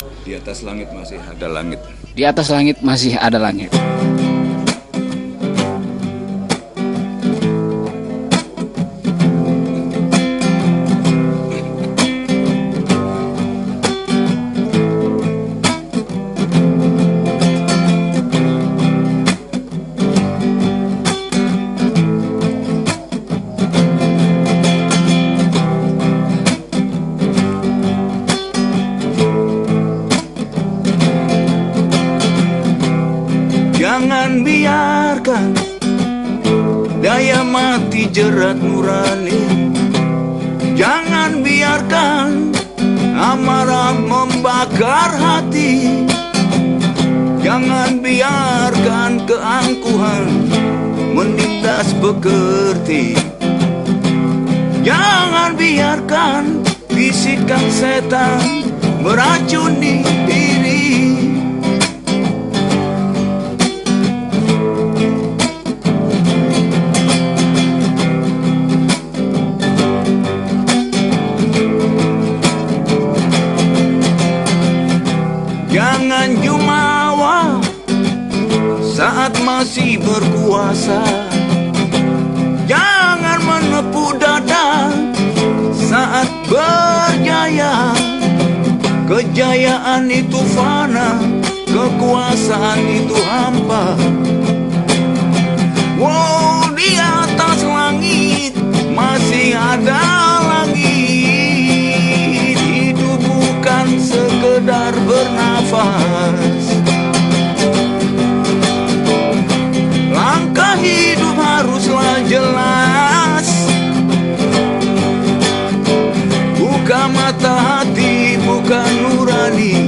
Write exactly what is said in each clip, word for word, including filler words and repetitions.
Di atas langit masih ada langit. Di atas langit masih ada langit. Jangan biarkan daya mati jerat nurani. Jangan biarkan amarah membakar hati. Jangan biarkan keangkuhan menindas pekerti. Jangan biarkan bisikan setan meracuni diri. Jangan jumawa saat masih berkuasa. Jangan menepuk dada saat berjaya. Kejayaan itu fana, kekuasaan itu hampa. Wow, di atas langit masih ada langit. Hidup bukan sekedar bernafas. Langkah hidup haruslah jelas. Buka mata hati, bukan nurani.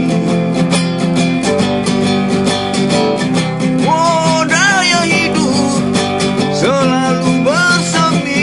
Oh, daya hidup selalu bersemi.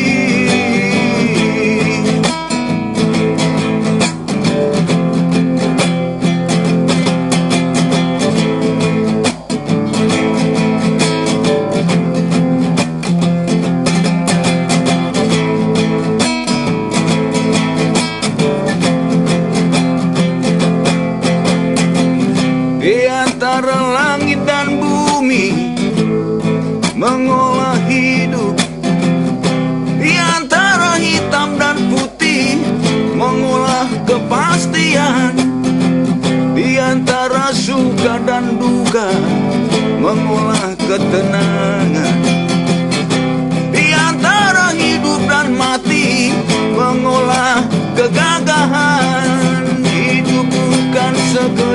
Di antara langit dan bumi mengolah hidup. Di antara hitam dan putih mengolah kepastian. Di antara suka dan duka mengolah ketenangan. Di antara hidup dan mati mengolah kegagahan. Hidup bukan sekedar